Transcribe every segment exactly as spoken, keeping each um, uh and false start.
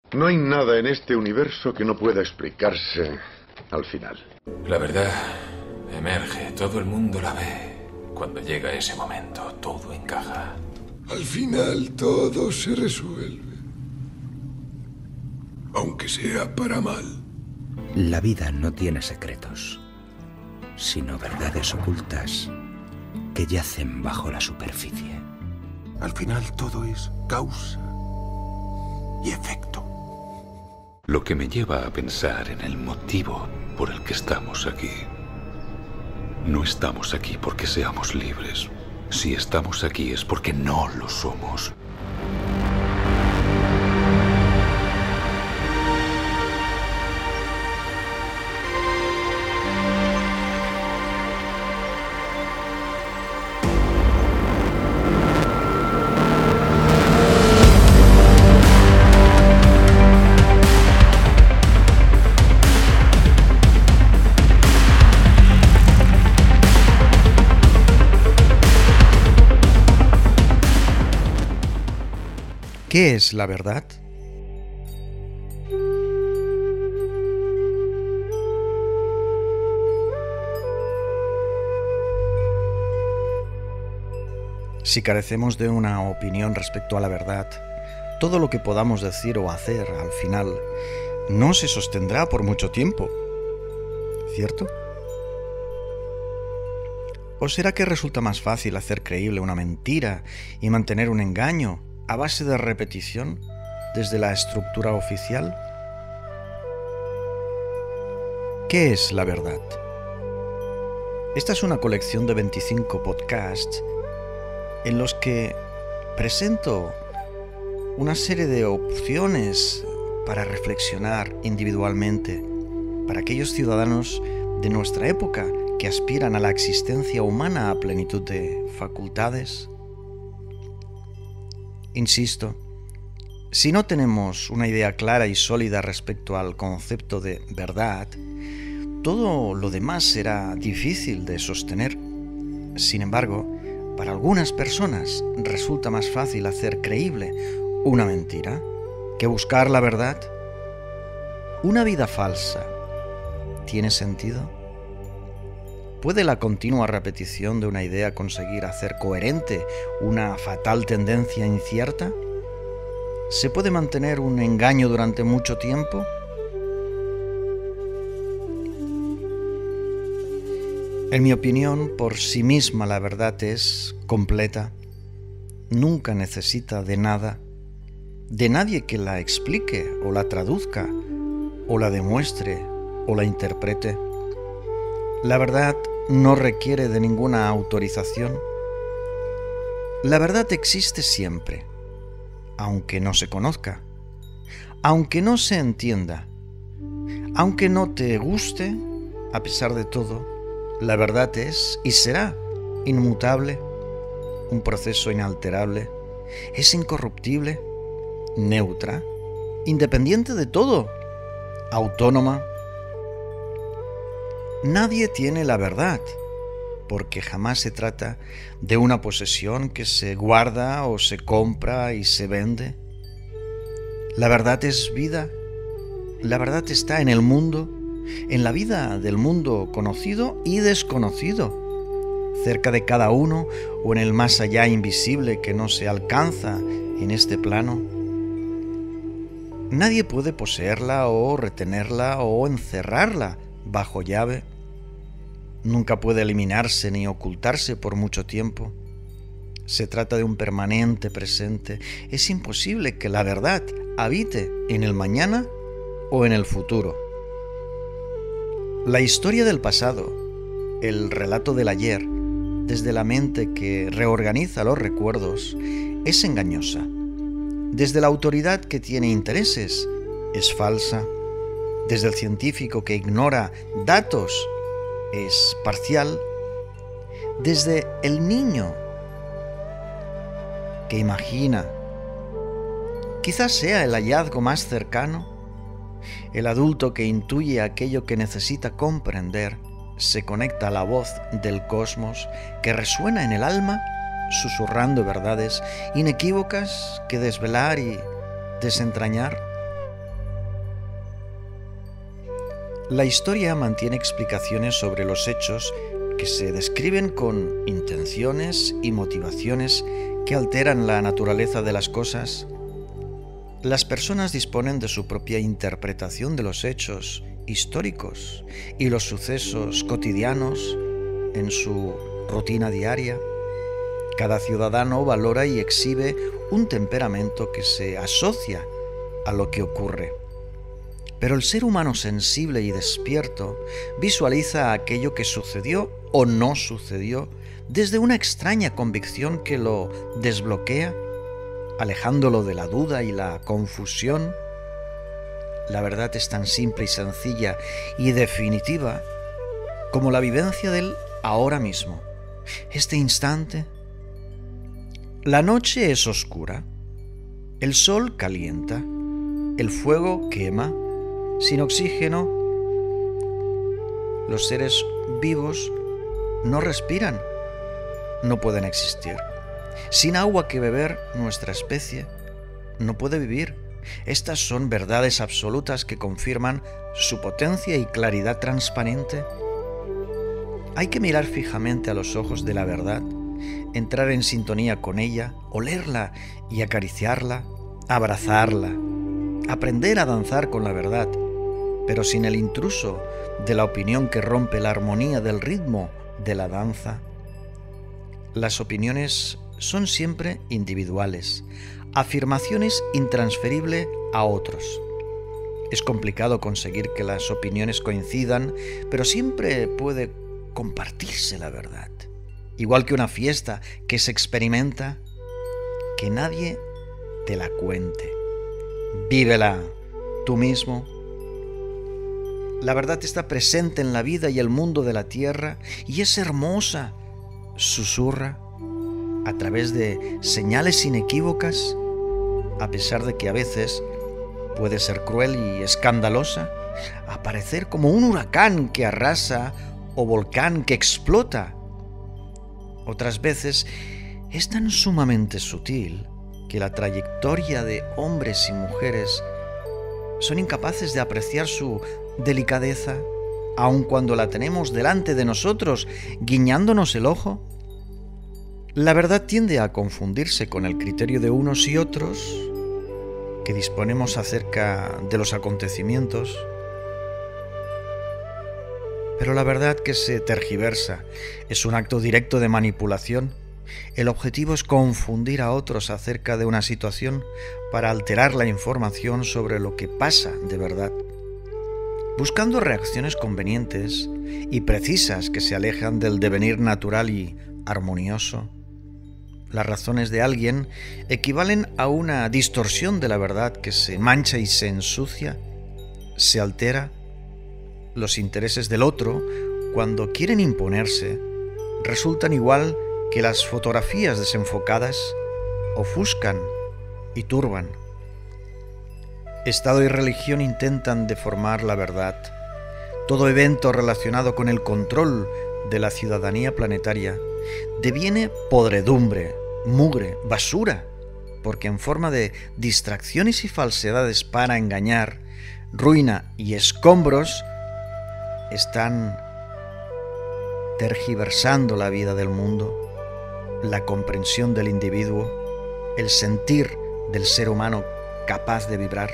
No hay nada en este universo que no pueda explicarse al final. La verdad emerge, todo el mundo la ve. Cuando llega ese momento, todo encaja. Al final todo se resuelve. Aunque sea para mal. La vida no tiene secretos, sino verdades ocultas que yacen bajo la superficie. Al final todo es causa y efecto. Lo que me lleva a pensar en el motivo por el que estamos aquí. No estamos aquí porque seamos libres. Si estamos aquí es porque no lo somos. ¿Qué es la verdad? Si carecemos de una opinión respecto a la verdad, todo lo que podamos decir o hacer al final no se sostendrá por mucho tiempo, ¿cierto? ¿O será que resulta más fácil hacer creíble una mentira y mantener un engaño a base de repetición desde la estructura oficial? ¿Qué es la verdad? Esta es una colección de veinticinco podcasts en los que presento una serie de opciones para reflexionar individualmente para aquellos ciudadanos de nuestra época que aspiran a la existencia humana a plenitud de facultades. Insisto, si no tenemos una idea clara y sólida respecto al concepto de verdad, todo lo demás será difícil de sostener. Sin embargo, para algunas personas resulta más fácil hacer creíble una mentira que buscar la verdad. ¿Una vida falsa tiene sentido? ¿Puede la continua repetición de una idea conseguir hacer coherente una fatal tendencia incierta? ¿Se puede mantener un engaño durante mucho tiempo? En mi opinión, por sí misma la verdad es completa. Nunca necesita de nada, de nadie que la explique o la traduzca, o la demuestre o la interprete. La verdad no requiere de ninguna autorización. La verdad existe siempre, aunque no se conozca, aunque no se entienda, aunque no te guste. A pesar de todo, la verdad es y será inmutable, un proceso inalterable, es incorruptible, neutra, independiente de todo, autónoma. Nadie tiene la verdad, porque jamás se trata de una posesión que se guarda o se compra y se vende. La verdad es vida. La verdad está en el mundo, en la vida del mundo conocido y desconocido, cerca de cada uno o en el más allá invisible que no se alcanza en este plano. Nadie puede poseerla o retenerla o encerrarla bajo llave. Nunca puede eliminarse ni ocultarse por mucho tiempo. Se trata de un permanente presente. Es imposible que la verdad habite en el mañana o en el futuro. La historia del pasado, el relato del ayer, desde la mente que reorganiza los recuerdos, es engañosa. Desde la autoridad que tiene intereses, es falsa. Desde el científico que ignora datos, es parcial. Desde el niño que imagina, quizás sea el hallazgo más cercano. El adulto que intuye aquello que necesita comprender se conecta a la voz del cosmos que resuena en el alma, susurrando verdades inequívocas que desvelar y desentrañar. La historia mantiene explicaciones sobre los hechos que se describen con intenciones y motivaciones que alteran la naturaleza de las cosas. Las personas disponen de su propia interpretación de los hechos históricos y los sucesos cotidianos en su rutina diaria. Cada ciudadano valora y exhibe un temperamento que se asocia a lo que ocurre. Pero el ser humano sensible y despierto visualiza aquello que sucedió o no sucedió desde una extraña convicción que lo desbloquea, alejándolo de la duda y la confusión. La verdad es tan simple y sencilla y definitiva como la vivencia del ahora mismo, este instante. La noche es oscura, el sol calienta, el fuego quema. Sin oxígeno, los seres vivos no respiran, no pueden existir. Sin agua que beber, nuestra especie no puede vivir. Estas son verdades absolutas que confirman su potencia y claridad transparente. Hay que mirar fijamente a los ojos de la verdad, entrar en sintonía con ella, olerla y acariciarla, abrazarla, aprender a danzar con la verdad, pero sin el intruso de la opinión que rompe la armonía del ritmo de la danza. Las opiniones son siempre individuales, afirmaciones intransferibles a otros. Es complicado conseguir que las opiniones coincidan, pero siempre puede compartirse la verdad. Igual que una fiesta que se experimenta, que nadie te la cuente. Vívela tú mismo. La verdad está presente en la vida y el mundo de la tierra y es hermosa. Susurra a través de señales inequívocas, a pesar de que a veces puede ser cruel y escandalosa, aparecer como un huracán que arrasa o volcán que explota. Otras veces es tan sumamente sutil que la trayectoria de hombres y mujeres son incapaces de apreciar su delicadeza, aun cuando la tenemos delante de nosotros, guiñándonos el ojo. La verdad tiende a confundirse con el criterio de unos y otros que disponemos acerca de los acontecimientos. Pero la verdad que se tergiversa es un acto directo de manipulación. El objetivo es confundir a otros acerca de una situación para alterar la información sobre lo que pasa de verdad, buscando reacciones convenientes y precisas que se alejan del devenir natural y armonioso. Las razones de alguien equivalen a una distorsión de la verdad que se mancha y se ensucia, se altera. Los intereses del otro, cuando quieren imponerse, resultan igual que las fotografías desenfocadas, ofuscan y turban. Estado y religión intentan deformar la verdad. Todo evento relacionado con el control de la ciudadanía planetaria deviene podredumbre, mugre, basura, porque en forma de distracciones y falsedades para engañar, ruina y escombros, están tergiversando la vida del mundo, la comprensión del individuo, el sentir del ser humano capaz de vibrar.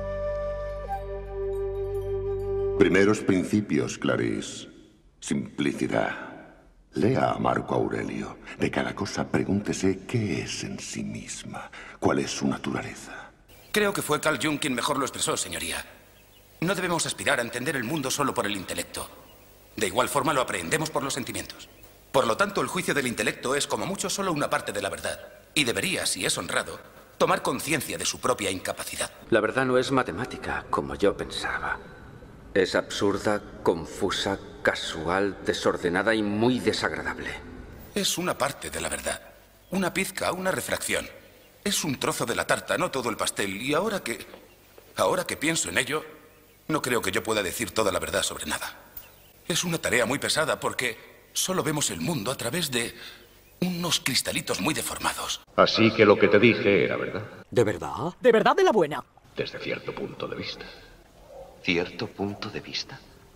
Primeros principios, Clarice. Simplicidad. Lea a Marco Aurelio. De cada cosa pregúntese qué es en sí misma, cuál es su naturaleza. Creo que fue Carl Jung quien mejor lo expresó, señoría. No debemos aspirar a entender el mundo solo por el intelecto. De igual forma lo aprehendemos por los sentimientos. Por lo tanto, el juicio del intelecto es como mucho solo una parte de la verdad. Y debería, si es honrado, tomar conciencia de su propia incapacidad. La verdad no es matemática, como yo pensaba. Es absurda, confusa, casual, desordenada y muy desagradable. Es una parte de la verdad. Una pizca, una refracción. Es un trozo de la tarta, no todo el pastel. Y ahora que... ahora que pienso en ello, no creo que yo pueda decir toda la verdad sobre nada. Es una tarea muy pesada porque solo vemos el mundo a través de unos cristalitos muy deformados. Así que lo que te dije era verdad. ¿De verdad? ¿De verdad de la buena? Desde cierto punto de vista. ¿Cierto punto de vista?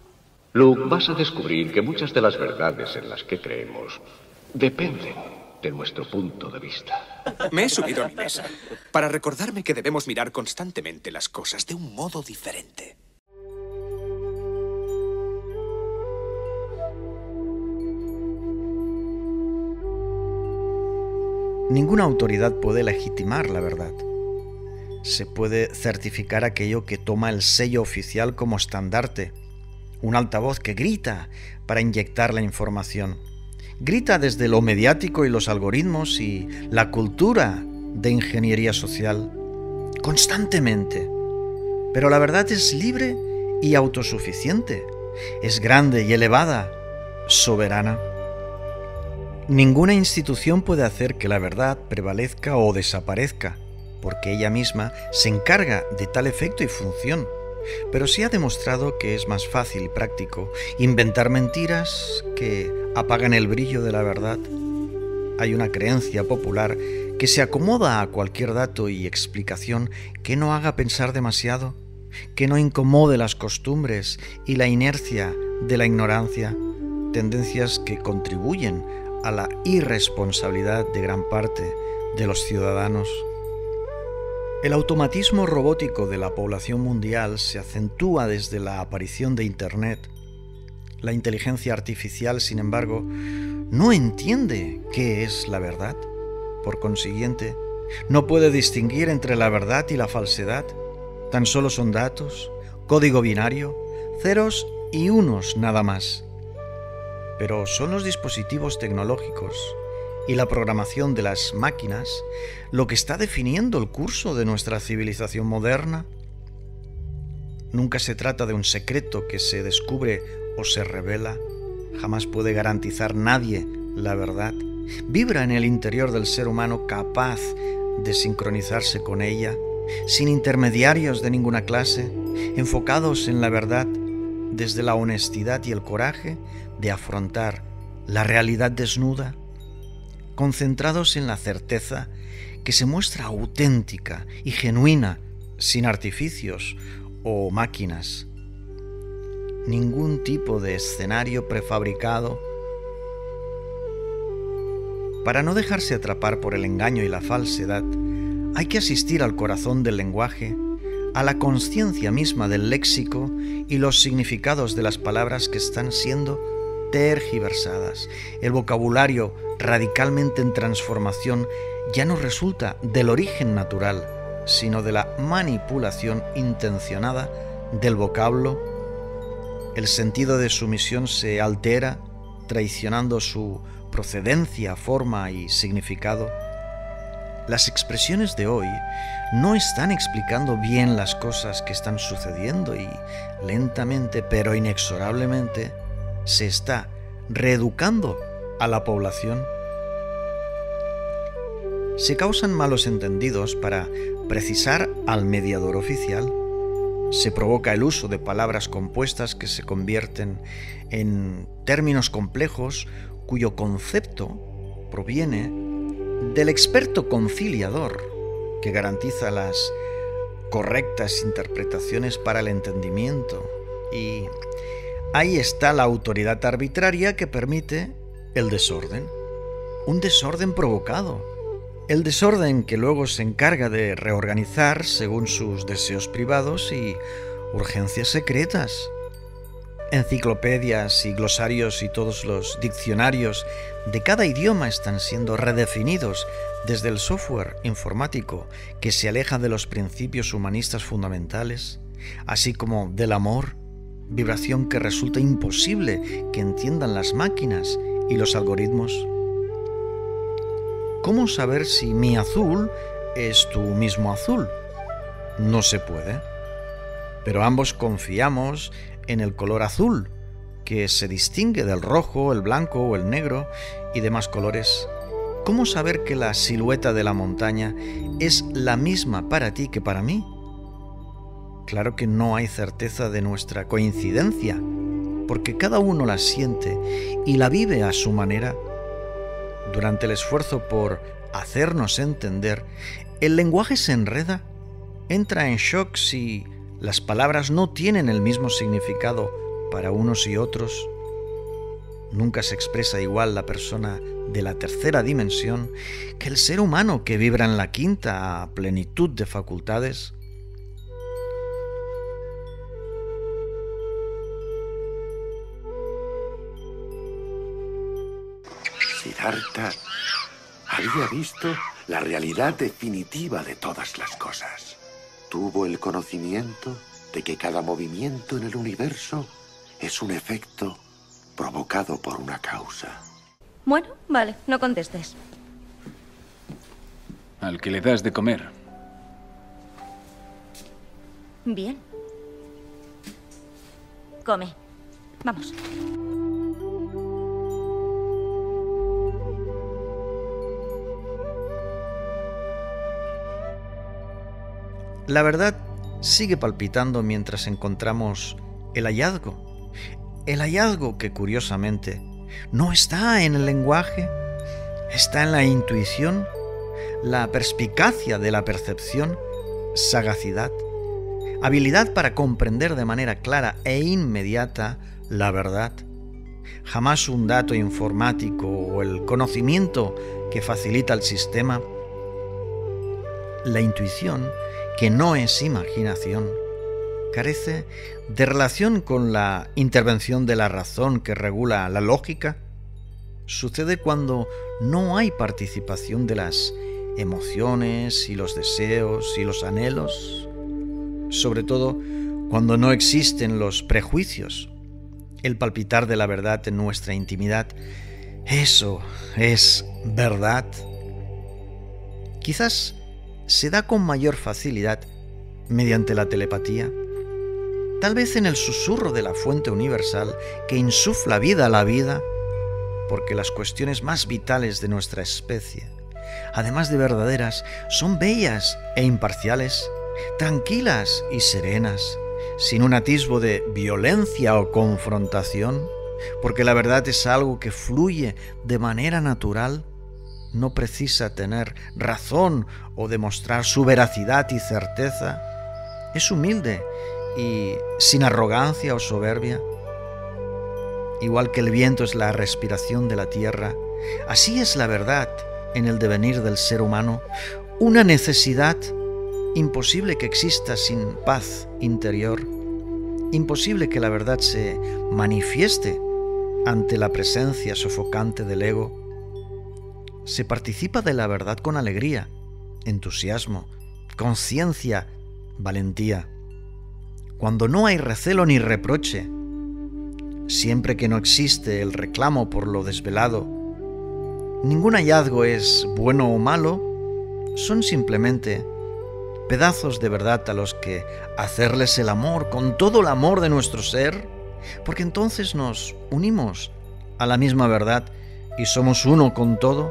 Luke, vas a descubrir que muchas de las verdades en las que creemos dependen de nuestro punto de vista. Me he subido a mi mesa para recordarme que debemos mirar constantemente las cosas de un modo diferente. Ninguna autoridad puede legitimar la verdad. Se puede certificar aquello que toma el sello oficial como estandarte. Un altavoz que grita para inyectar la información. Grita desde lo mediático y los algoritmos y la cultura de ingeniería social. Constantemente. Pero la verdad es libre y autosuficiente. Es grande y elevada, soberana. Ninguna institución puede hacer que la verdad prevalezca o desaparezca, porque ella misma se encarga de tal efecto y función. Pero sí ha demostrado que es más fácil y práctico inventar mentiras que apagan el brillo de la verdad. Hay una creencia popular que se acomoda a cualquier dato y explicación que no haga pensar demasiado, que no incomode las costumbres y la inercia de la ignorancia, tendencias que contribuyen a la irresponsabilidad de gran parte de los ciudadanos. El automatismo robótico de la población mundial se acentúa desde la aparición de Internet. La inteligencia artificial, sin embargo, no entiende qué es la verdad. Por consiguiente, no puede distinguir entre la verdad y la falsedad. Tan solo son datos, código binario, ceros y unos nada más. Pero son los dispositivos tecnológicos y la programación de las máquinas lo que está definiendo el curso de nuestra civilización moderna. Nunca se trata de un secreto que se descubre o se revela. Jamás puede garantizar nadie la verdad. Vibra en el interior del ser humano capaz de sincronizarse con ella, sin intermediarios de ninguna clase, enfocados en la verdad desde la honestidad y el coraje de afrontar la realidad desnuda, concentrados en la certeza que se muestra auténtica y genuina, sin artificios o máquinas. Ningún tipo de escenario prefabricado. Para no dejarse atrapar por el engaño y la falsedad, hay que asistir al corazón del lenguaje, a la consciencia misma del léxico y los significados de las palabras que están siendo tergiversadas. El vocabulario radicalmente en transformación ya no resulta del origen natural, sino de la manipulación intencionada del vocablo. El sentido de su misión se altera, traicionando su procedencia, forma y significado. Las expresiones de hoy no están explicando bien las cosas que están sucediendo y lentamente pero inexorablemente se está reeducando a la población. Se causan malos entendidos para precisar al mediador oficial. Se provoca el uso de palabras compuestas que se convierten en términos complejos cuyo concepto proviene del experto conciliador que garantiza las correctas interpretaciones para el entendimiento. Y ahí está la autoridad arbitraria que permite el desorden. Un desorden provocado. El desorden que luego se encarga de reorganizar según sus deseos privados y urgencias secretas. Enciclopedias y glosarios y todos los diccionarios de cada idioma están siendo redefinidos desde el software informático que se aleja de los principios humanistas fundamentales, así como del amor, vibración que resulta imposible que entiendan las máquinas y los algoritmos. ¿Cómo saber si mi azul es tu mismo azul? No se puede. Pero ambos confiamos en el color azul, que se distingue del rojo, el blanco o el negro y demás colores. ¿Cómo saber que la silueta de la montaña es la misma para ti que para mí? Claro que no hay certeza de nuestra coincidencia, porque cada uno la siente y la vive a su manera. Durante el esfuerzo por hacernos entender, el lenguaje se enreda, entra en shock si las palabras no tienen el mismo significado para unos y otros. Nunca se expresa igual la persona de la tercera dimensión que el ser humano que vibra en la quinta a plenitud de facultades. Siddhartha había visto la realidad definitiva de todas las cosas. Tuvo el conocimiento de que cada movimiento en el universo es un efecto provocado por una causa. Bueno, vale, no contestes. Al que le das de comer. Bien. Come. Vamos. La verdad sigue palpitando mientras encontramos el hallazgo. El hallazgo que, curiosamente, no está en el lenguaje, está en la intuición, la perspicacia de la percepción, sagacidad, habilidad para comprender de manera clara e inmediata la verdad. Jamás un dato informático o el conocimiento que facilita el sistema. La intuición, que no es imaginación, carece de relación con la intervención de la razón que regula la lógica. Sucede cuando no hay participación de las emociones y los deseos y los anhelos, sobre todo cuando no existen los prejuicios, el palpitar de la verdad en nuestra intimidad. Eso es verdad. Quizás se da con mayor facilidad mediante la telepatía, tal vez en el susurro de la fuente universal que insufla vida a la vida, porque las cuestiones más vitales de nuestra especie, además de verdaderas, son bellas e imparciales, tranquilas y serenas, sin un atisbo de violencia o confrontación, porque la verdad es algo que fluye de manera natural. No precisa tener razón o demostrar su veracidad y certeza. Es humilde y sin arrogancia o soberbia. Igual que el viento es la respiración de la tierra, así es la verdad en el devenir del ser humano, una necesidad imposible que exista sin paz interior, imposible que la verdad se manifieste ante la presencia sofocante del ego. Se participa de la verdad con alegría, entusiasmo, conciencia, valentía. Cuando no hay recelo ni reproche, siempre que no existe el reclamo por lo desvelado, ningún hallazgo es bueno o malo, son simplemente pedazos de verdad a los que hacerles el amor con todo el amor de nuestro ser, porque entonces nos unimos a la misma verdad y somos uno con todo.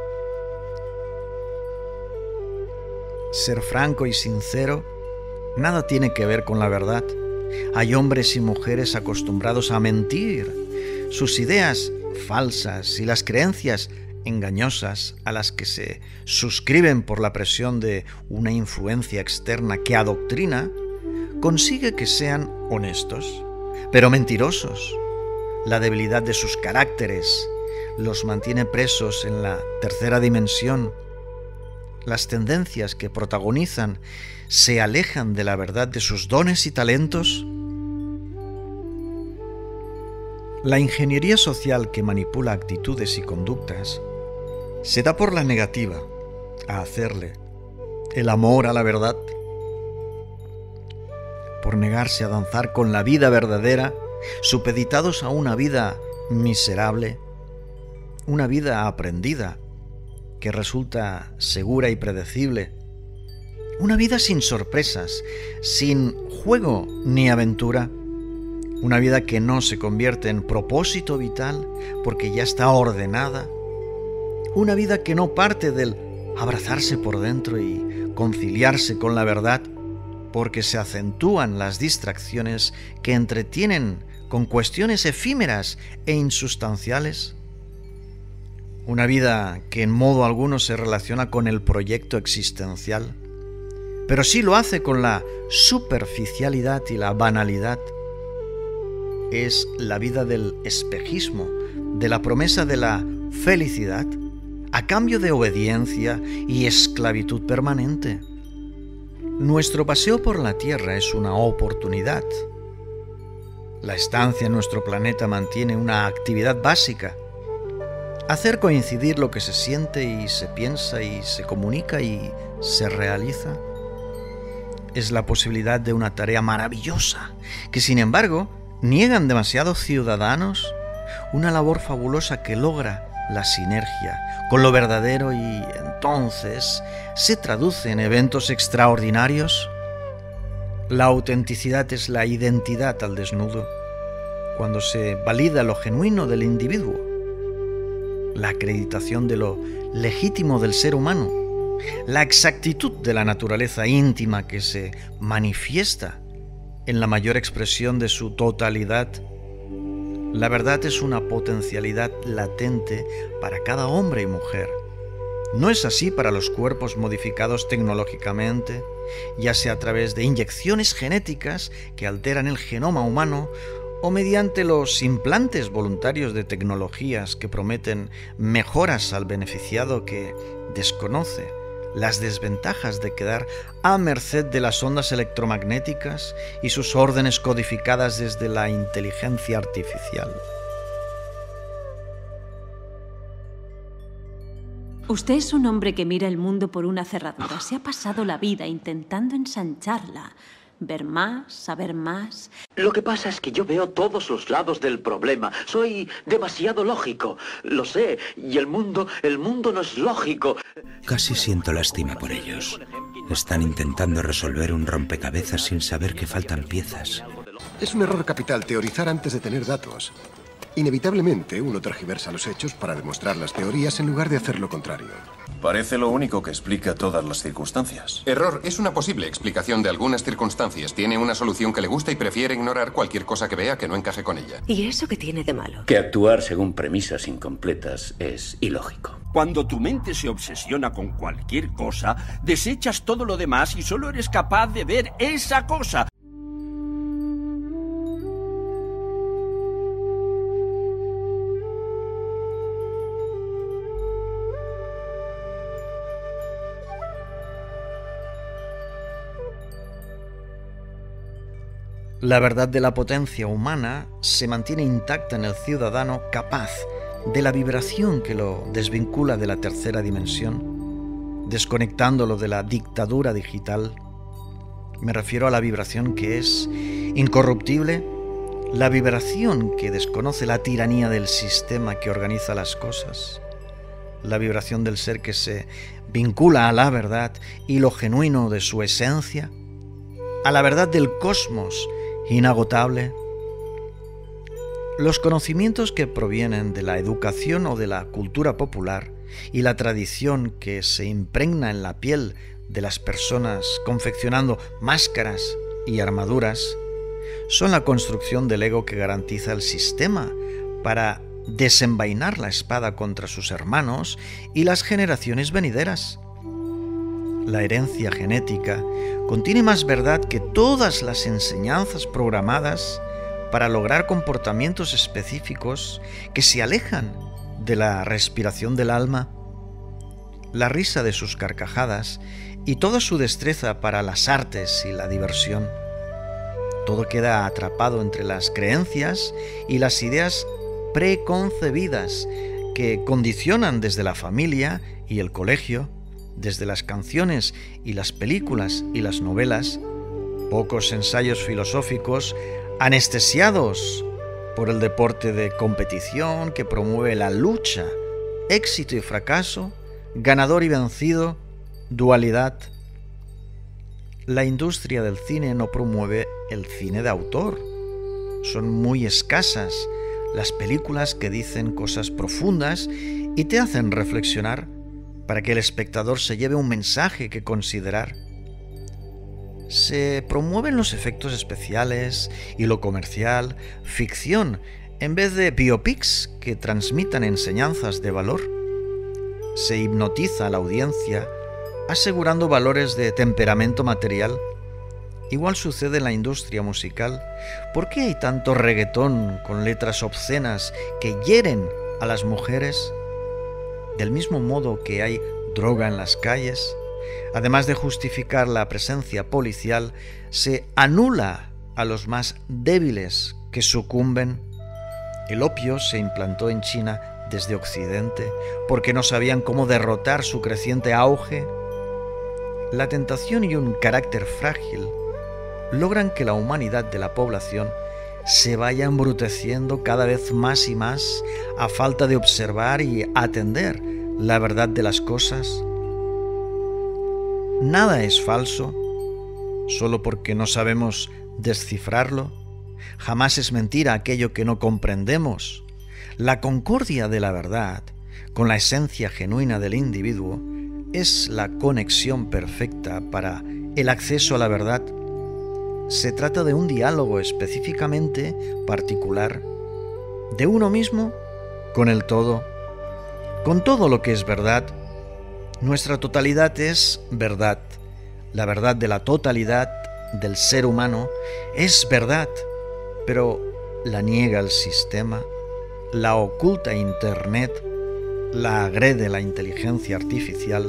Ser franco y sincero nada tiene que ver con la verdad. Hay hombres y mujeres acostumbrados a mentir. Sus ideas falsas y las creencias engañosas a las que se suscriben por la presión de una influencia externa que adoctrina, consigue que sean honestos, pero mentirosos. La debilidad de sus caracteres los mantiene presos en la tercera dimensión. Las tendencias que protagonizan se alejan de la verdad de sus dones y talentos. La ingeniería social que manipula actitudes y conductas se da por la negativa a hacerle el amor a la verdad, por negarse a danzar con la vida verdadera, supeditados a una vida miserable, una vida aprendida, que resulta segura y predecible, una vida sin sorpresas, sin juego ni aventura, una vida que no se convierte en propósito vital porque ya está ordenada, una vida que no parte del abrazarse por dentro y conciliarse con la verdad porque se acentúan las distracciones que entretienen con cuestiones efímeras e insustanciales. Una vida que en modo alguno se relaciona con el proyecto existencial, pero sí lo hace con la superficialidad y la banalidad. es la vida del espejismo, de la promesa de la felicidad, a cambio de obediencia y esclavitud permanente. Nuestro paseo por la Tierra es una oportunidad. La estancia en nuestro planeta mantiene una actividad básica: hacer coincidir lo que se siente y se piensa y se comunica y se realiza. Es la posibilidad de una tarea maravillosa que, sin embargo, niegan demasiados ciudadanos, una labor fabulosa que logra la sinergia con lo verdadero y entonces se traduce en eventos extraordinarios. La autenticidad es la identidad al desnudo, cuando se valida lo genuino del individuo, la acreditación de lo legítimo del ser humano, la exactitud de la naturaleza íntima que se manifiesta en la mayor expresión de su totalidad. La verdad es una potencialidad latente para cada hombre y mujer. No es así para los cuerpos modificados tecnológicamente, ya sea a través de inyecciones genéticas que alteran el genoma humano o mediante los implantes voluntarios de tecnologías que prometen mejoras al beneficiado que desconoce las desventajas de quedar a merced de las ondas electromagnéticas y sus órdenes codificadas desde la inteligencia artificial. Usted es un hombre que mira el mundo por una cerradura. Se ha pasado la vida intentando ensancharla. Ver más, saber más. Lo que pasa es que yo veo todos los lados del problema. Soy demasiado lógico. Lo sé. Y el mundo, el mundo no es lógico. Casi siento lástima por ellos. Están intentando resolver un rompecabezas sin saber que faltan piezas. Es un error capital teorizar antes de tener datos. Inevitablemente, uno tergiversa los hechos para demostrar las teorías en lugar de hacer lo contrario. Parece lo único que explica todas las circunstancias. Error es una posible explicación de algunas circunstancias. Tiene una solución que le gusta y prefiere ignorar cualquier cosa que vea que no encaje con ella. ¿Y eso qué tiene de malo? Que actuar según premisas incompletas es ilógico. Cuando tu mente se obsesiona con cualquier cosa, desechas todo lo demás y solo eres capaz de ver esa cosa. La verdad de la potencia humana se mantiene intacta en el ciudadano capaz de la vibración que lo desvincula de la tercera dimensión, desconectándolo de la dictadura digital. Me refiero a la vibración que es incorruptible, la vibración que desconoce la tiranía del sistema que organiza las cosas, la vibración del ser que se vincula a la verdad y lo genuino de su esencia, a la verdad del cosmos inagotable. Los conocimientos que provienen de la educación o de la cultura popular y la tradición que se impregna en la piel de las personas confeccionando máscaras y armaduras son la construcción del ego que garantiza el sistema para desenvainar la espada contra sus hermanos y las generaciones venideras. La herencia genética contiene más verdad que todas las enseñanzas programadas para lograr comportamientos específicos que se alejan de la respiración del alma. La risa de sus carcajadas y toda su destreza para las artes y la diversión. Todo queda atrapado entre las creencias y las ideas preconcebidas que condicionan desde la familia y el colegio, desde las canciones y las películas y las novelas, pocos ensayos filosóficos anestesiados por el deporte de competición que promueve la lucha, éxito y fracaso, ganador y vencido, dualidad. La industria del cine no promueve el cine de autor. Son muy escasas las películas que dicen cosas profundas y te hacen reflexionar para que el espectador se lleve un mensaje que considerar. Se promueven los efectos especiales y lo comercial, ficción, en vez de biopics que transmitan enseñanzas de valor. Se hipnotiza a la audiencia asegurando valores de temperamento material Igual sucede en la industria musical. ¿Por qué hay tanto reggaetón con letras obscenas que hieren a las mujeres? Del mismo modo que hay droga en las calles, además de justificar la presencia policial, se anula a los más débiles que sucumben. El opio se implantó en China desde Occidente porque no sabían cómo derrotar su creciente auge. La tentación y un carácter frágil logran que la humanidad de la población se vaya embruteciendo cada vez más y más a falta de observar y atender la verdad de las cosas. Nada es falso solo porque no sabemos descifrarlo. Jamás es mentira aquello que no comprendemos. La concordia de la verdad con la esencia genuina del individuo es la conexión perfecta para el acceso a la verdad. Se trata de un diálogo específicamente particular de uno mismo con el todo, con todo lo que es verdad. Nuestra totalidad es verdad. La verdad de la totalidad del ser humano es verdad, pero la niega el sistema, la oculta Internet, la agrede la inteligencia artificial.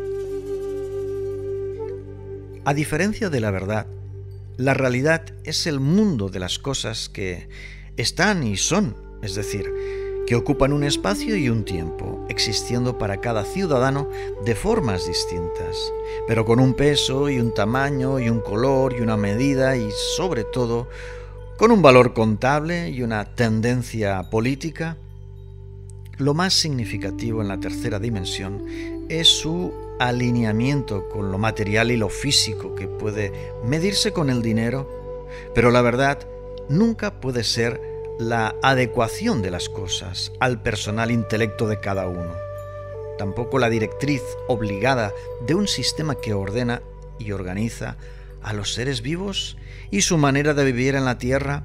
A diferencia de la verdad, la realidad es el mundo de las cosas que están y son, es decir, que ocupan un espacio y un tiempo, existiendo para cada ciudadano de formas distintas, pero con un peso y un tamaño y un color y una medida y, sobre todo, con un valor contable y una tendencia política. Lo más significativo en la tercera dimensión es su alineamiento con lo material y lo físico, que puede medirse con el dinero, pero la verdad nunca puede ser la adecuación de las cosas al personal intelecto de cada uno, tampoco la directriz obligada de un sistema que ordena y organiza a los seres vivos y su manera de vivir en la tierra.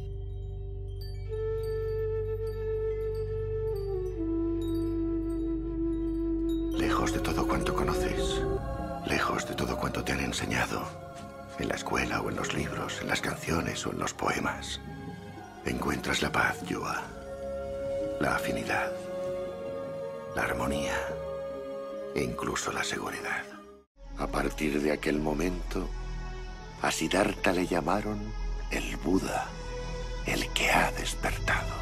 Lejos de todo cuanto conoces, lejos de todo cuanto te han enseñado, en la escuela o en los libros, en las canciones o en los poemas, encuentras la paz, Yua, la afinidad, la armonía e incluso la seguridad. A partir de aquel momento, a Siddhartha le llamaron el Buda, el que ha despertado.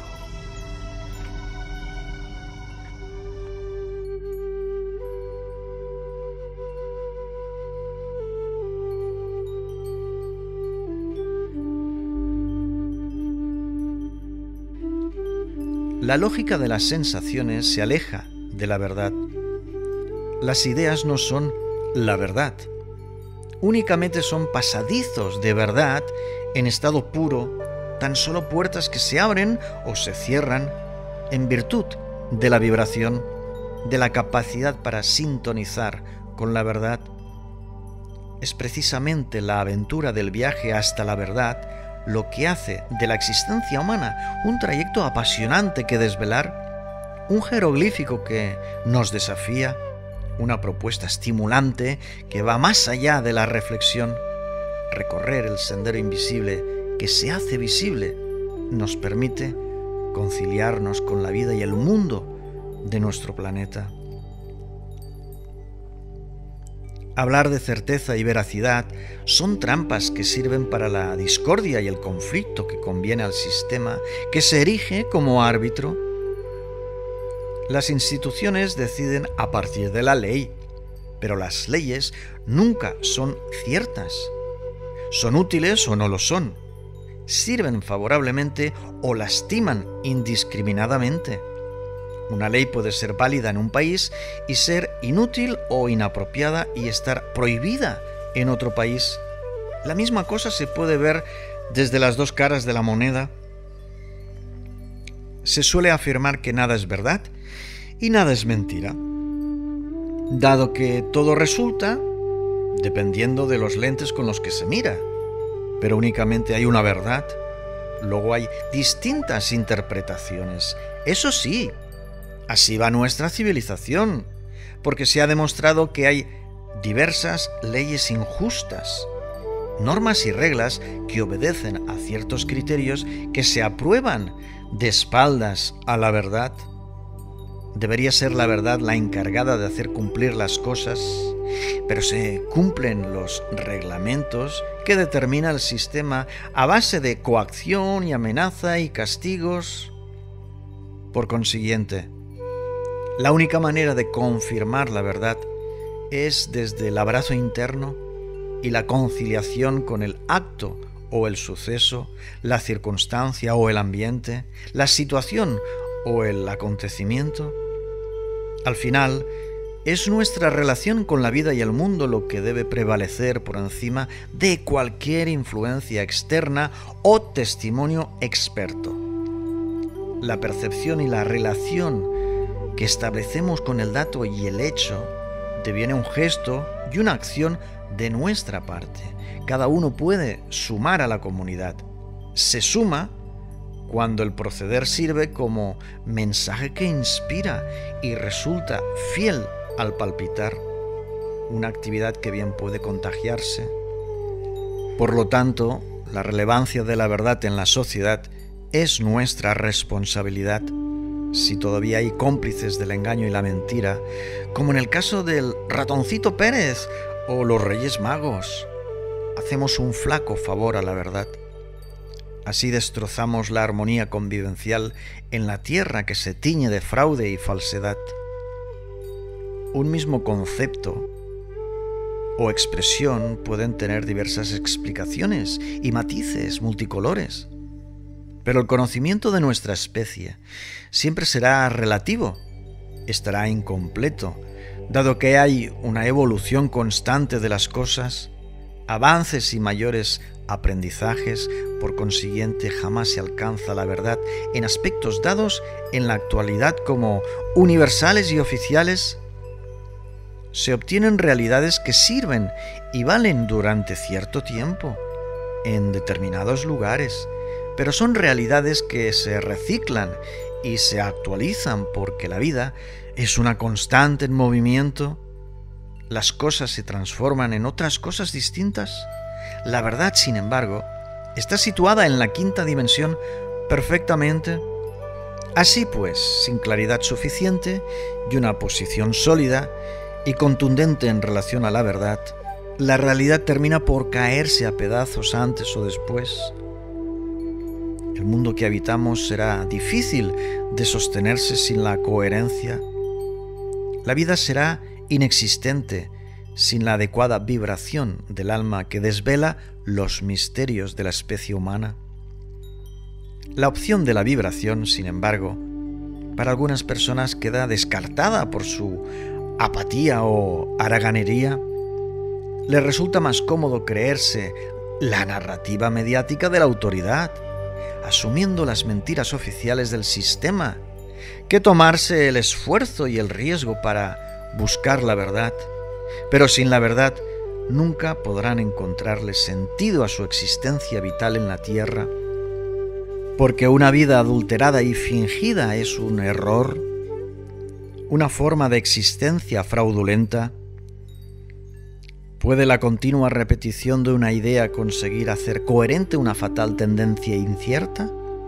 La lógica de las sensaciones se aleja de la verdad. Las ideas no son la verdad. Únicamente son pasadizos de verdad en estado puro, tan solo puertas que se abren o se cierran en virtud de la vibración, de la capacidad para sintonizar con la verdad. Es precisamente la aventura del viaje hasta la verdad lo que hace de la existencia humana un trayecto apasionante que desvelar, un jeroglífico que nos desafía, una propuesta estimulante que va más allá de la reflexión. Recorrer el sendero invisible que se hace visible nos permite conciliarnos con la vida y el mundo de nuestro planeta. Hablar de certeza y veracidad son trampas que sirven para la discordia y el conflicto que conviene al sistema que se erige como árbitro. Las instituciones deciden a partir de la ley, pero las leyes nunca son ciertas. Son útiles o no lo son. Sirven favorablemente o lastiman indiscriminadamente. Una ley puede ser válida en un país y ser inútil o inapropiada y estar prohibida en otro país. La misma cosa se puede ver desde las dos caras de la moneda. Se suele afirmar que nada es verdad y nada es mentira, dado que todo resulta dependiendo de los lentes con los que se mira, pero únicamente hay una verdad. Luego hay distintas interpretaciones. Eso sí, así va nuestra civilización, porque se ha demostrado que hay diversas leyes injustas. normas y reglas que obedecen a ciertos criterios que se aprueban de espaldas a la verdad. Debería ser la verdad la encargada de hacer cumplir las cosas, pero se cumplen los reglamentos que determina el sistema a base de coacción y amenaza y castigos. Por consiguiente, la única manera de confirmar la verdad es desde el abrazo interno y la conciliación con el acto o el suceso, la circunstancia o el ambiente, la situación o el acontecimiento. Al final, es nuestra relación con la vida y el mundo lo que debe prevalecer por encima de cualquier influencia externa o testimonio experto. La percepción y la relación que establecemos con el dato y el hecho deviene un gesto y una acción de nuestra parte. Cada uno puede sumar a la comunidad. Se suma cuando el proceder sirve como mensaje que inspira y resulta fiel al palpitar, una actividad que bien puede contagiarse. Por lo tanto, la relevancia de la verdad en la sociedad es nuestra responsabilidad. Si todavía hay cómplices del engaño y la mentira, como en el caso del ratoncito Pérez o los Reyes Magos, hacemos un flaco favor a la verdad. Así destrozamos la armonía convivencial en la tierra que se tiñe de fraude y falsedad. Un mismo concepto o expresión pueden tener diversas explicaciones y matices multicolores, pero el conocimiento de nuestra especie siempre será relativo, estará incompleto, dado que hay una evolución constante de las cosas, avances y mayores aprendizajes. Por consiguiente, jamás se alcanza la verdad en aspectos dados en la actualidad como universales y oficiales. Se obtienen realidades que sirven y valen durante cierto tiempo, en determinados lugares, pero son realidades que se reciclan y se actualizan porque la vida es una constante en movimiento. Las cosas se transforman en otras cosas distintas. La verdad, sin embargo, está situada en la quinta dimensión perfectamente. Así pues, sin claridad suficiente y una posición sólida y contundente en relación a la verdad, la realidad termina por caerse a pedazos antes o después. El mundo que habitamos será difícil de sostenerse sin la coherencia. La vida será inexistente sin la adecuada vibración del alma que desvela los misterios de la especie humana. La opción de la vibración, sin embargo, para algunas personas queda descartada por su apatía o haraganería. Les resulta más cómodo creerse la narrativa mediática de la autoridad, asumiendo las mentiras oficiales del sistema, que tomarse el esfuerzo y el riesgo para buscar la verdad. Pero sin la verdad nunca podrán encontrarle sentido a su existencia vital en la tierra, porque una vida adulterada y fingida es un error, una forma de existencia fraudulenta. ¿Puede la continua repetición de una idea conseguir hacer coherente una fatal tendencia incierta?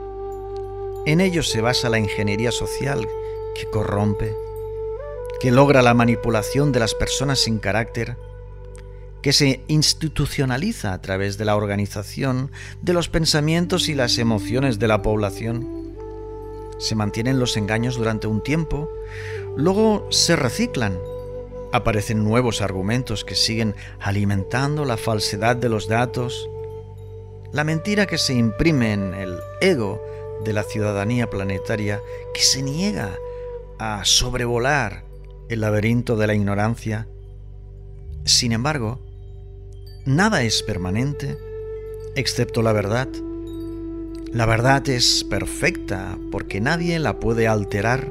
En ello se basa la ingeniería social que corrompe, que logra la manipulación de las personas sin carácter, que se institucionaliza a través de la organización de los pensamientos y las emociones de la población. Se mantienen los engaños durante un tiempo, luego se reciclan. Aparecen nuevos argumentos que siguen alimentando la falsedad de los datos, la mentira que se imprime en el ego de la ciudadanía planetaria que se niega a sobrevolar el laberinto de la ignorancia. Sin embargo, nada es permanente, excepto la verdad. La verdad es perfecta porque nadie la puede alterar.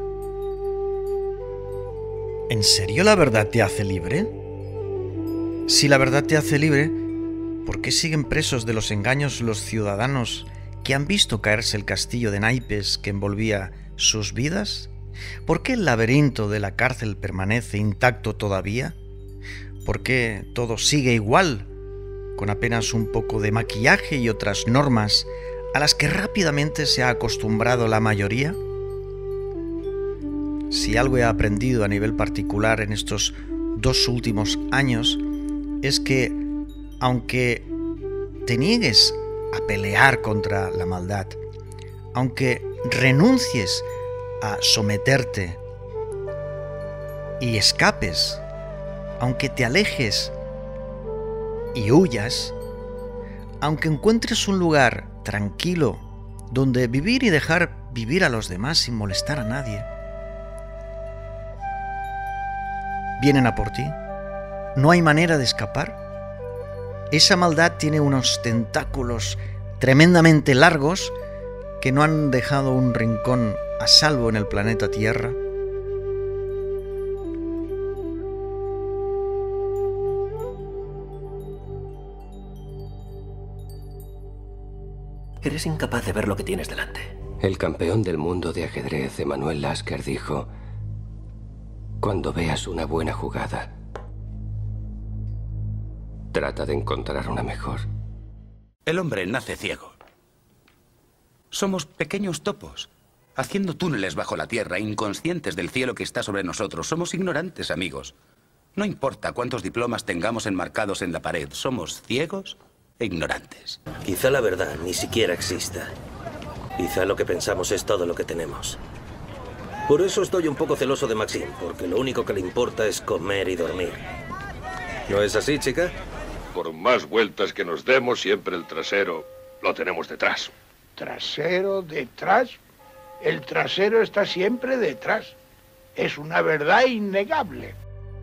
¿En serio la verdad te hace libre? Si la verdad te hace libre, ¿por qué siguen presos de los engaños los ciudadanos que han visto caerse el castillo de naipes que envolvía sus vidas? ¿Por qué el laberinto de la cárcel permanece intacto todavía? ¿Por qué todo sigue igual con apenas un poco de maquillaje y otras normas a las que rápidamente se ha acostumbrado la mayoría? Si algo he aprendido a nivel particular en estos dos últimos años es que, aunque te niegues a pelear contra la maldad, aunque renuncies a someterte y escapes, aunque te alejes y huyas, aunque encuentres un lugar tranquilo donde vivir y dejar vivir a los demás sin molestar a nadie, vienen a por ti. No hay manera de escapar. Esa maldad tiene unos tentáculos tremendamente largos que no han dejado un rincón a salvo en el planeta Tierra. Eres incapaz de ver lo que tienes delante. El campeón del mundo de ajedrez, Emanuel Lasker, dijo: cuando veas una buena jugada, trata de encontrar una mejor. El hombre nace ciego. Somos pequeños topos, haciendo túneles bajo la tierra, inconscientes del cielo que está sobre nosotros. Somos ignorantes, amigos. No importa cuántos diplomas tengamos enmarcados en la pared, somos ciegos e ignorantes. Quizá la verdad ni siquiera exista. Quizá lo que pensamos es todo lo que tenemos. Por eso estoy un poco celoso de Maxine, porque lo único que le importa es comer y dormir. ¿No es así, chica? Por más vueltas que nos demos, siempre el trasero lo tenemos detrás. ¿Trasero detrás? El trasero está siempre detrás. Es una verdad innegable.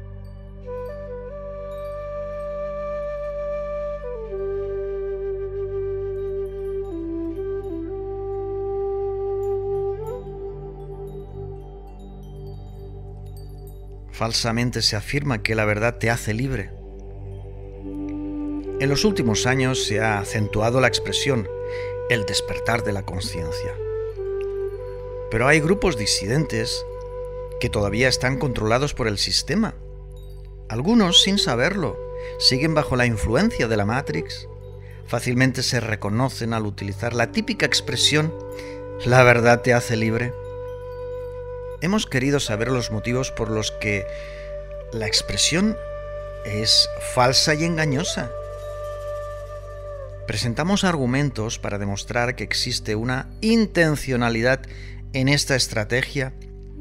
Falsamente se afirma que la verdad te hace libre. En los últimos años se ha acentuado la expresión el despertar de la conciencia. Pero hay grupos disidentes que todavía están controlados por el sistema. Algunos, sin saberlo, siguen bajo la influencia de la Matrix. Fácilmente se reconocen al utilizar la típica expresión la verdad te hace libre. Hemos querido saber los motivos por los que la expresión es falsa y engañosa. Presentamos argumentos para demostrar que existe una intencionalidad en esta estrategia.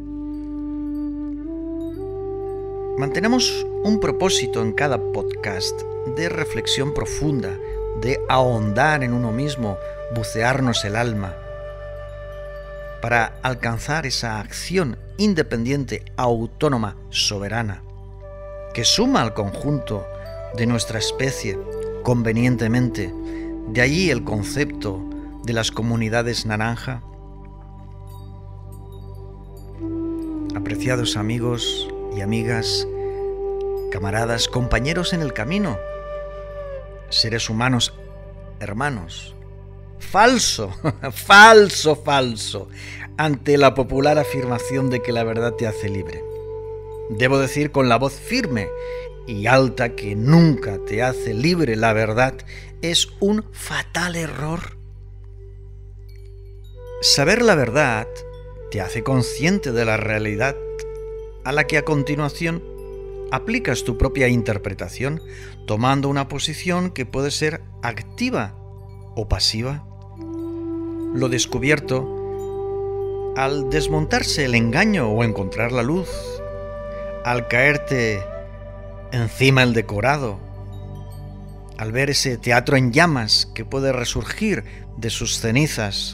Mantenemos un propósito en cada podcast de reflexión profunda, de ahondar en uno mismo, bucearnos el alma, para alcanzar esa acción independiente, autónoma, soberana, que suma al conjunto de nuestra especie convenientemente. De allí el concepto de las comunidades naranja. Apreciados amigos y amigas, camaradas, compañeros en el camino, seres humanos, hermanos, falso, falso, falso, ante la popular afirmación de que la verdad te hace libre. Debo decir con la voz firme y alta que nunca te hace libre la verdad es un fatal error. Saber la verdad te hace consciente de la realidad a la que a continuación aplicas tu propia interpretación, tomando una posición que puede ser activa o pasiva. Lo descubierto, al desmontarse el engaño o encontrar la luz, al caerte encima el decorado, al ver ese teatro en llamas que puede resurgir de sus cenizas,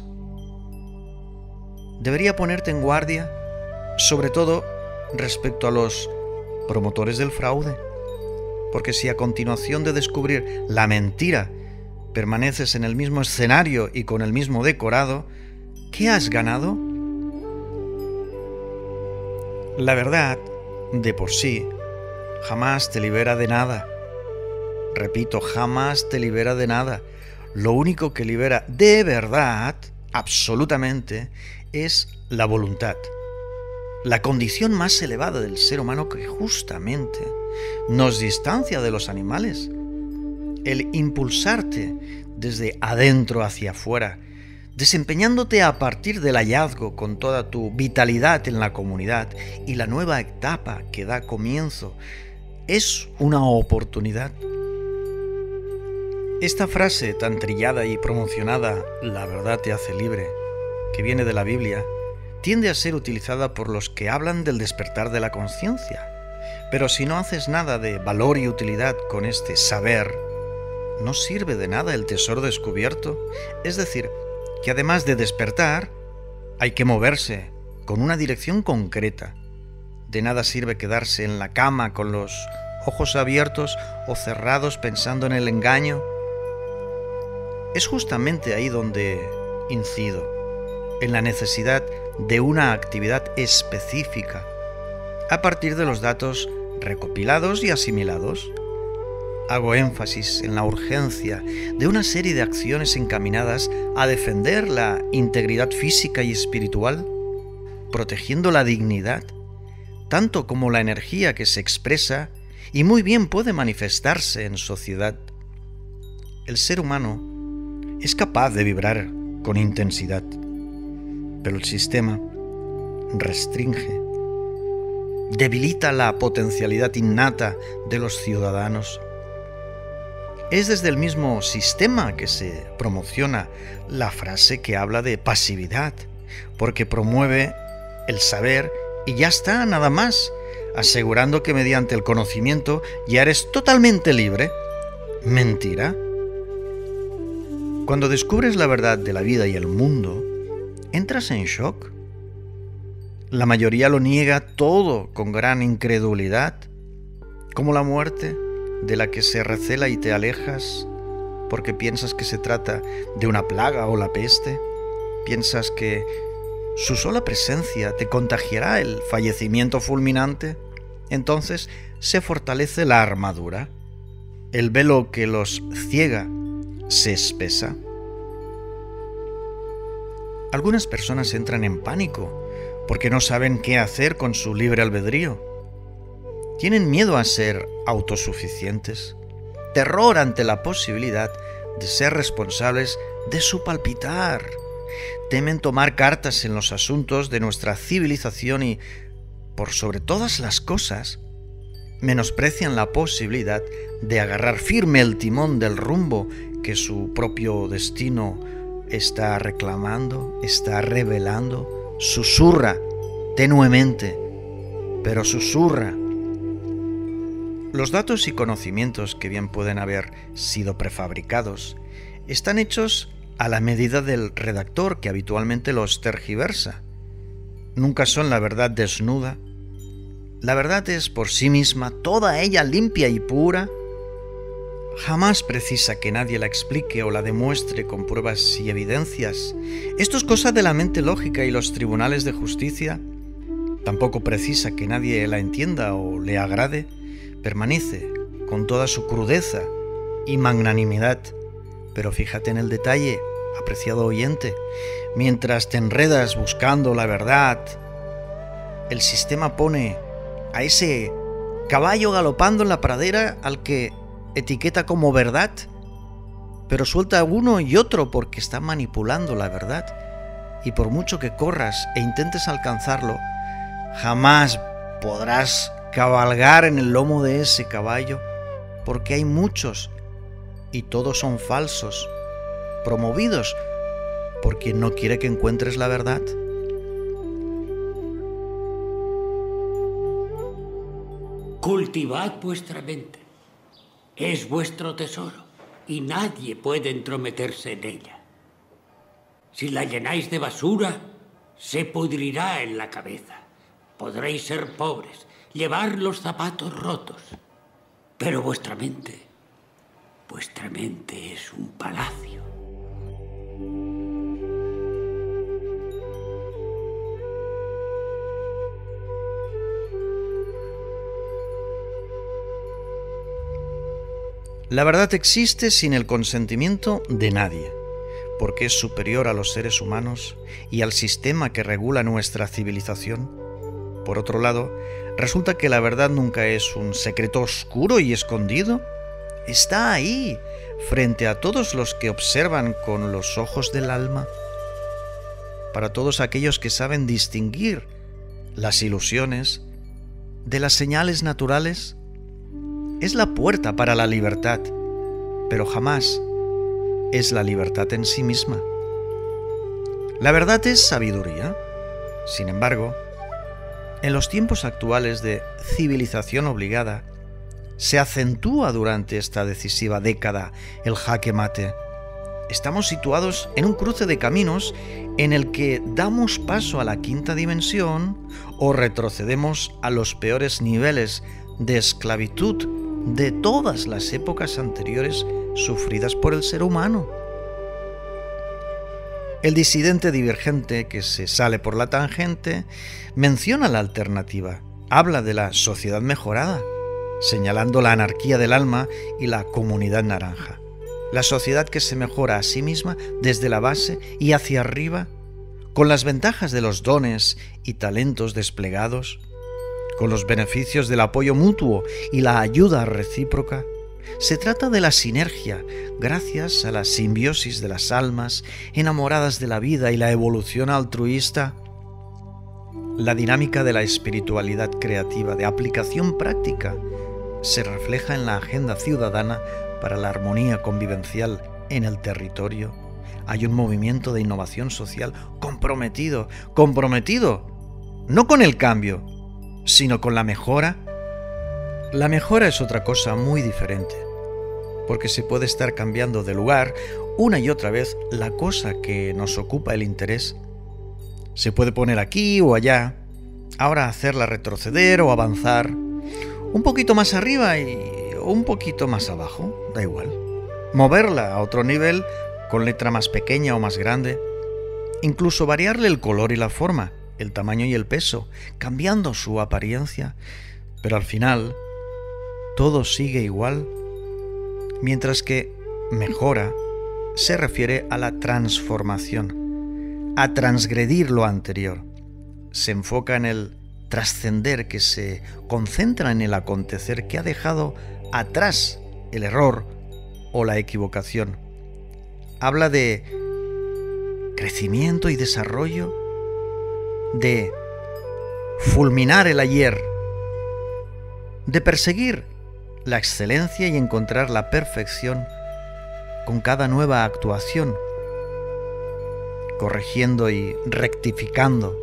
debería ponerte en guardia, sobre todo respecto a los promotores del fraude, porque si a continuación de descubrir la mentira permaneces en el mismo escenario y con el mismo decorado, ¿qué has ganado? La verdad, de por sí, jamás te libera de nada. Repito, jamás te libera de nada. Lo único que libera de verdad, absolutamente, es la voluntad. La condición más elevada del ser humano que justamente nos distancia de los animales. el impulsarte desde adentro hacia afuera, desempeñándote a partir del hallazgo con toda tu vitalidad en la comunidad y la nueva etapa que da comienzo, es una oportunidad. Esta frase tan trillada y promocionada, la verdad te hace libre, que viene de la Biblia, tiende a ser utilizada por los que hablan del despertar de la conciencia. Pero si no haces nada de valor y utilidad con este saber, no sirve de nada el tesoro descubierto. Es decir, que además de despertar, hay que moverse con una dirección concreta. De nada sirve quedarse en la cama con los ojos abiertos o cerrados pensando en el engaño. Es justamente ahí donde incido, en la necesidad de una actividad específica, a partir de los datos recopilados y asimilados. Hago énfasis en la urgencia de una serie de acciones encaminadas a defender la integridad física y espiritual, protegiendo la dignidad, tanto como la energía que se expresa y muy bien puede manifestarse en sociedad. El ser humano es capaz de vibrar con intensidad, pero el sistema restringe, debilita la potencialidad innata de los ciudadanos. Es desde el mismo sistema que se promociona la frase que habla de pasividad, porque promueve el saber y ya está, nada más, asegurando que mediante el conocimiento ya eres totalmente libre. Mentira. Cuando descubres la verdad de la vida y el mundo, entras en shock. La mayoría lo niega todo con gran incredulidad, como la muerte, de la que se recela y te alejas porque piensas que se trata de una plaga o la peste. Piensas que su sola presencia te contagiará el fallecimiento fulminante. Entonces se fortalece la armadura. El velo que los ciega se espesa. Algunas personas entran en pánico porque no saben qué hacer con su libre albedrío. Tienen miedo a ser autosuficientes, terror ante la posibilidad de ser responsables de su palpitar. Temen tomar cartas en los asuntos de nuestra civilización y, por sobre todas las cosas, menosprecian la posibilidad de agarrar firme el timón del rumbo que su propio destino está reclamando, está revelando. Susurra tenuemente, pero susurra. Los datos y conocimientos, que bien pueden haber sido prefabricados, están hechos a la medida del redactor, que habitualmente los tergiversa. Nunca son la verdad desnuda. La verdad es por sí misma, toda ella limpia y pura. Jamás precisa que nadie la explique o la demuestre con pruebas y evidencias. Esto es cosa de la mente lógica y los tribunales de justicia. Tampoco precisa que nadie la entienda o le agrade. Permanece con toda su crudeza y magnanimidad. Pero fíjate en el detalle, apreciado oyente. Mientras te enredas buscando la verdad, el sistema pone a ese caballo galopando en la pradera al que etiqueta como verdad, pero suelta uno y otro porque está manipulando la verdad. Y por mucho que corras e intentes alcanzarlo, jamás podrás cabalgar en el lomo de ese caballo, porque hay muchos y todos son falsos, promovidos por quien no quiere que encuentres la verdad. Cultivad vuestra mente. Es vuestro tesoro y nadie puede entrometerse en ella. Si la llenáis de basura, se pudrirá en la cabeza. Podréis ser pobres, llevar los zapatos rotos. Pero vuestra mente, vuestra mente es un palacio. La verdad existe sin el consentimiento de nadie, porque es superior a los seres humanos y al sistema que regula nuestra civilización. Por otro lado, resulta que la verdad nunca es un secreto oscuro y escondido, está ahí, frente a todos los que observan con los ojos del alma, para todos aquellos que saben distinguir las ilusiones de las señales naturales. Es la puerta para la libertad, pero jamás es la libertad en sí misma. La verdad es sabiduría. Sin embargo, en los tiempos actuales de civilización obligada, se acentúa durante esta decisiva década el jaque mate. Estamos situados en un cruce de caminos en el que damos paso a la quinta dimensión o retrocedemos a los peores niveles de esclavitud de todas las épocas anteriores sufridas por el ser humano. El disidente divergente que se sale por la tangente menciona la alternativa, habla de la sociedad mejorada, señalando la anarquía del alma y la comunidad naranja. La sociedad que se mejora a sí misma desde la base y hacia arriba, con las ventajas de los dones y talentos desplegados, con los beneficios del apoyo mutuo y la ayuda recíproca. Se trata de la sinergia, gracias a la simbiosis de las almas enamoradas de la vida y la evolución altruista. La dinámica de la espiritualidad creativa de aplicación práctica se refleja en la agenda ciudadana para la armonía convivencial en el territorio. Hay un movimiento de innovación social comprometido, comprometido, no con el cambio, sino con la mejora. La mejora es otra cosa muy diferente, porque se puede estar cambiando de lugar una y otra vez la cosa que nos ocupa el interés. Se puede poner aquí o allá, ahora hacerla retroceder o avanzar, un poquito más arriba y un poquito más abajo, da igual. Moverla a otro nivel con letra más pequeña o más grande, incluso variarle el color y la forma, el tamaño y el peso, cambiando su apariencia, pero al final todo sigue igual, mientras que mejora se refiere a la transformación, a transgredir lo anterior. Se enfoca en el trascender, que se concentra en el acontecer que ha dejado atrás el error o la equivocación. Habla de crecimiento y desarrollo, de fulminar el ayer, de perseguir la excelencia y encontrar la perfección con cada nueva actuación, corrigiendo y rectificando.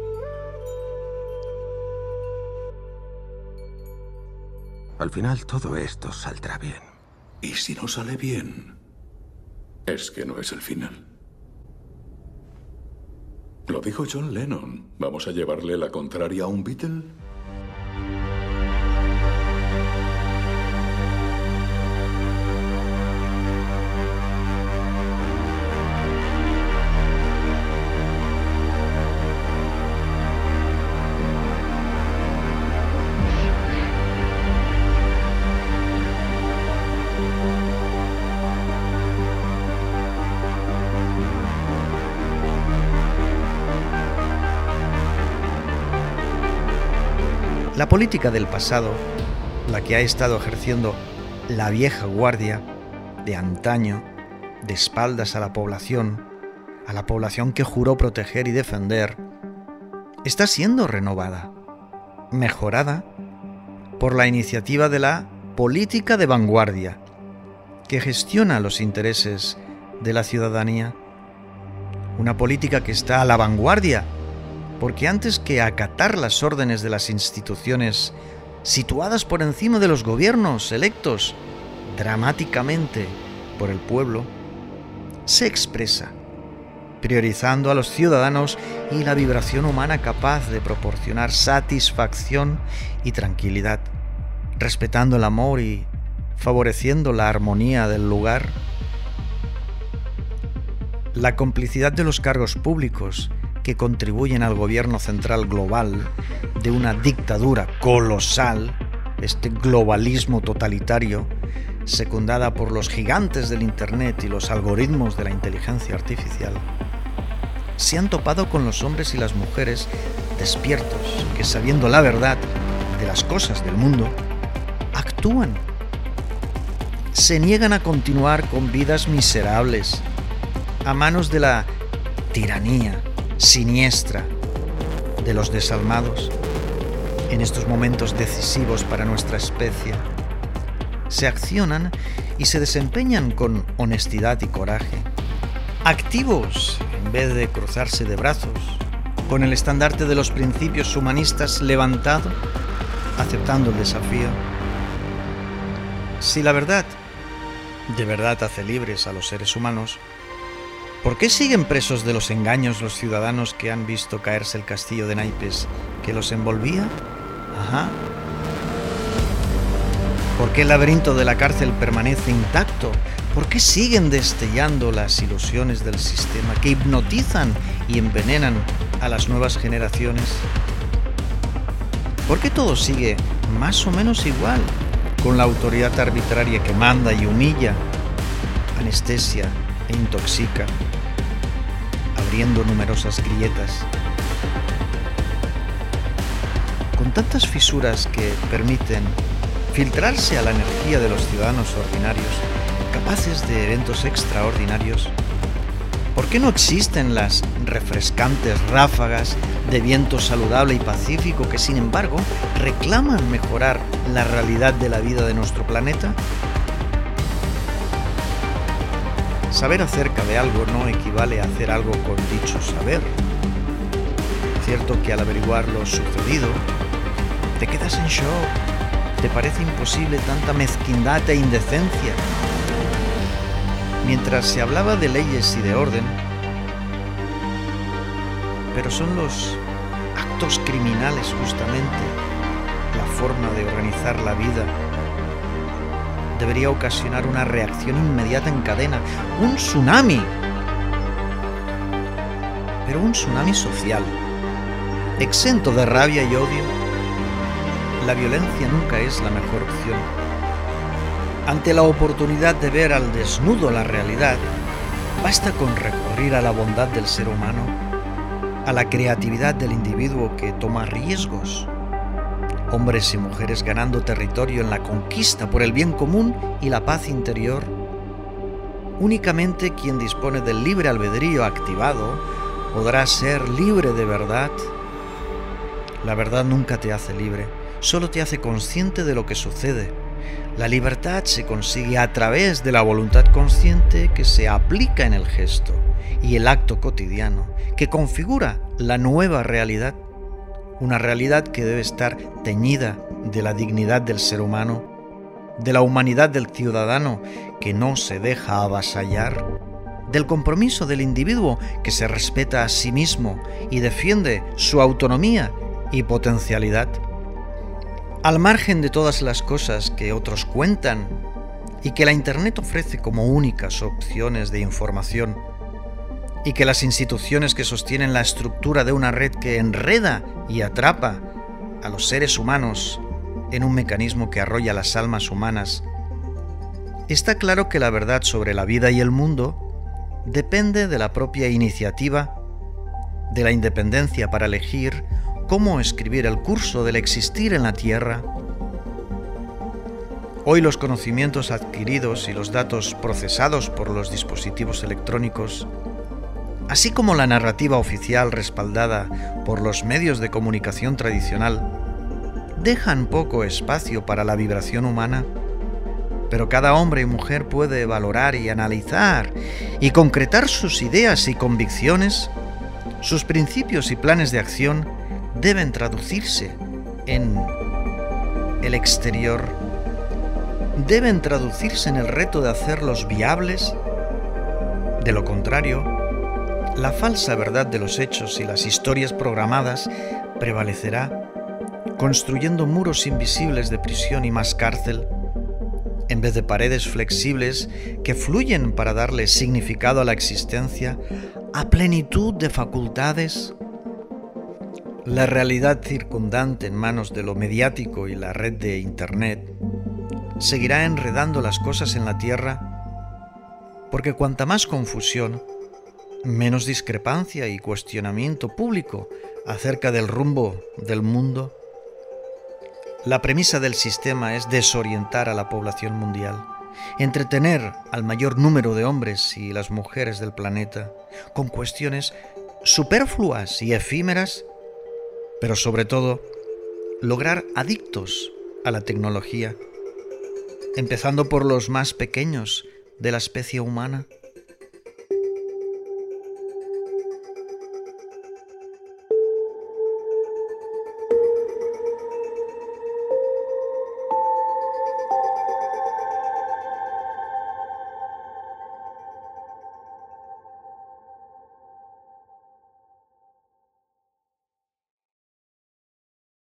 Al final todo esto saldrá bien. ¿Y si no sale bien? Es que no es el final. Lo dijo John Lennon. ¿Vamos a llevarle la contraria a un Beatle? La política del pasado, la que ha estado ejerciendo la vieja guardia de antaño, de espaldas a la población, a la población que juró proteger y defender, está siendo renovada, mejorada por la iniciativa de la política de vanguardia, que gestiona los intereses de la ciudadanía. Una política que está a la vanguardia, porque antes que acatar las órdenes de las instituciones situadas por encima de los gobiernos electos dramáticamente por el pueblo, se expresa, priorizando a los ciudadanos y la vibración humana capaz de proporcionar satisfacción y tranquilidad, respetando el amor y favoreciendo la armonía del lugar. La complicidad de los cargos públicos que contribuyen al gobierno central global de una dictadura colosal, este globalismo totalitario, secundada por los gigantes del Internet y los algoritmos de la inteligencia artificial, se han topado con los hombres y las mujeres despiertos que, sabiendo la verdad de las cosas del mundo, actúan. se niegan a continuar con vidas miserables a manos de la tiranía siniestra de los desalmados. En estos momentos decisivos para nuestra especie, se accionan y se desempeñan con honestidad y coraje, activos en vez de cruzarse de brazos, con el estandarte de los principios humanistas levantado, aceptando el desafío. Si la verdad de verdad hace libres a los seres humanos, ¿por qué siguen presos de los engaños los ciudadanos que han visto caerse el castillo de naipes que los envolvía? Ajá. ¿Por qué el laberinto de la cárcel permanece intacto? ¿Por qué siguen destellando las ilusiones del sistema que hipnotizan y envenenan a las nuevas generaciones? ¿Por qué todo sigue más o menos igual, con la autoridad arbitraria que manda y humilla, anestesia e intoxica, abriendo numerosas grietas, con tantas fisuras que permiten filtrarse a la energía de los ciudadanos ordinarios, capaces de eventos extraordinarios? ¿Por qué no existen las refrescantes ráfagas de viento saludable y pacífico que, sin embargo, reclaman mejorar la realidad de la vida de nuestro planeta? Saber acerca de algo no equivale a hacer algo con dicho saber. Cierto que al averiguar lo sucedido, te quedas en shock. Te parece imposible tanta mezquindad e indecencia. Mientras se hablaba de leyes y de orden, pero son los actos criminales justamente la forma de organizar la vida. Debería ocasionar una reacción inmediata en cadena, un tsunami, pero un tsunami social, exento de rabia y odio. La violencia nunca es la mejor opción. Ante la oportunidad de ver al desnudo la realidad, basta con recurrir a la bondad del ser humano, a la creatividad del individuo que toma riesgos. Hombres y mujeres ganando territorio en la conquista por el bien común y la paz interior. Únicamente quien dispone del libre albedrío activado podrá ser libre de verdad. La verdad nunca te hace libre, solo te hace consciente de lo que sucede. La libertad se consigue a través de la voluntad consciente que se aplica en el gesto y el acto cotidiano, que configura la nueva realidad, una realidad que debe estar teñida de la dignidad del ser humano, de la humanidad del ciudadano que no se deja avasallar, del compromiso del individuo que se respeta a sí mismo y defiende su autonomía y potencialidad. Al margen de todas las cosas que otros cuentan y que la Internet ofrece como únicas opciones de información, y que las instituciones que sostienen la estructura de una red que enreda y atrapa a los seres humanos en un mecanismo que arrolla las almas humanas, está claro que la verdad sobre la vida y el mundo depende de la propia iniciativa, de la independencia para elegir cómo escribir el curso del existir en la Tierra. Hoy los conocimientos adquiridos y los datos procesados por los dispositivos electrónicos, así como la narrativa oficial respaldada por los medios de comunicación tradicional, dejan poco espacio para la vibración humana, pero cada hombre y mujer puede valorar y analizar y concretar sus ideas y convicciones. Sus principios y planes de acción deben traducirse en el exterior, deben traducirse en el reto de hacerlos viables. De lo contrario, la falsa verdad de los hechos y las historias programadas prevalecerá, construyendo muros invisibles de prisión y más cárcel, en vez de paredes flexibles que fluyen para darle significado a la existencia, a plenitud de facultades. La realidad circundante en manos de lo mediático y la red de Internet seguirá enredando las cosas en la Tierra, porque cuanta más confusión, menos discrepancia y cuestionamiento público acerca del rumbo del mundo. La premisa del sistema es desorientar a la población mundial, entretener al mayor número de hombres y las mujeres del planeta con cuestiones superfluas y efímeras, pero sobre todo lograr adictos a la tecnología, empezando por los más pequeños de la especie humana.